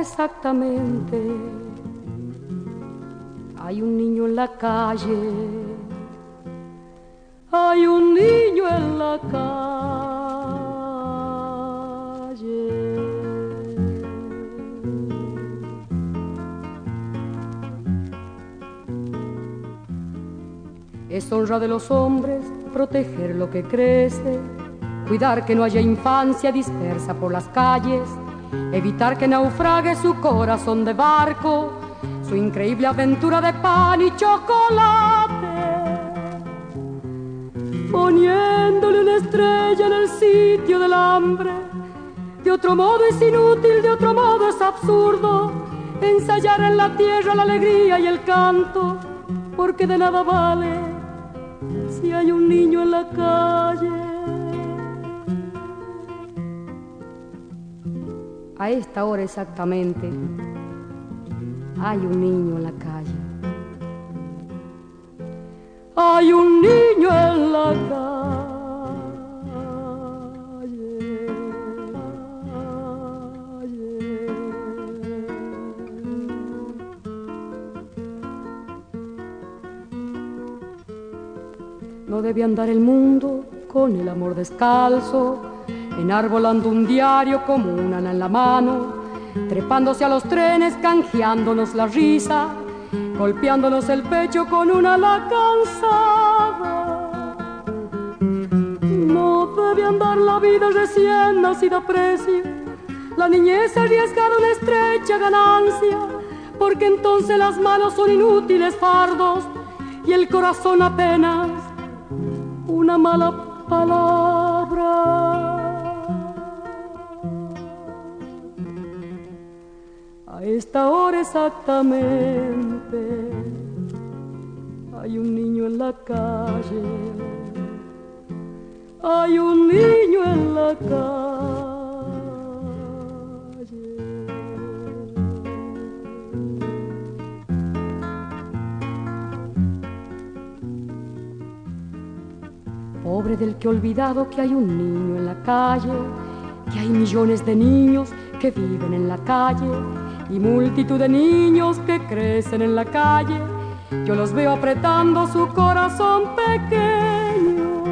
exactamente hay un niño en la calle, hay un niño en la calle. Es honra de los hombres proteger lo que crece, cuidar que no haya infancia dispersa por las calles, evitar que naufrague su corazón de barco, su increíble aventura de pan y chocolate, poniéndole una estrella en el sitio del hambre. De otro modo es inútil, de otro modo es absurdo ensayar en la tierra la alegría y el canto, porque de nada vale si hay un niño en la calle. A esta hora exactamente hay un niño en la calle. Hay un niño en la No debe andar el mundo con el amor descalzo, enarbolando un diario como una ana en la mano, trepándose a los trenes, canjeándonos la risa, golpeándonos el pecho con una ala cansada. No debe andar la vida recién nacida a precio, la niñez arriesgar una estrecha ganancia, porque entonces las manos son inútiles fardos y el corazón apenas una mala palabra. A esta hora exactamente hay un niño en la calle, hay un niño en la calle. Pobre del que ha olvidado que hay un niño en la calle, que hay millones de niños que viven en la calle y multitud de niños que crecen en la calle. Yo los veo apretando su corazón pequeño,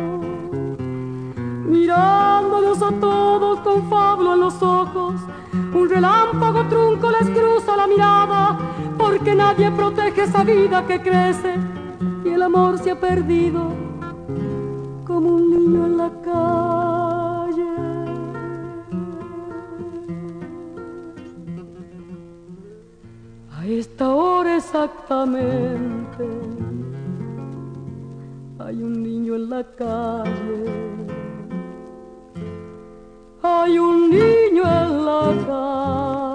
mirándolos a todos con fablo en los ojos. Un relámpago trunco les cruza la mirada, porque nadie protege esa vida que crece y el amor se ha perdido como un niño en la calle. A esta hora exactamente hay un niño en la calle, hay un niño en la calle.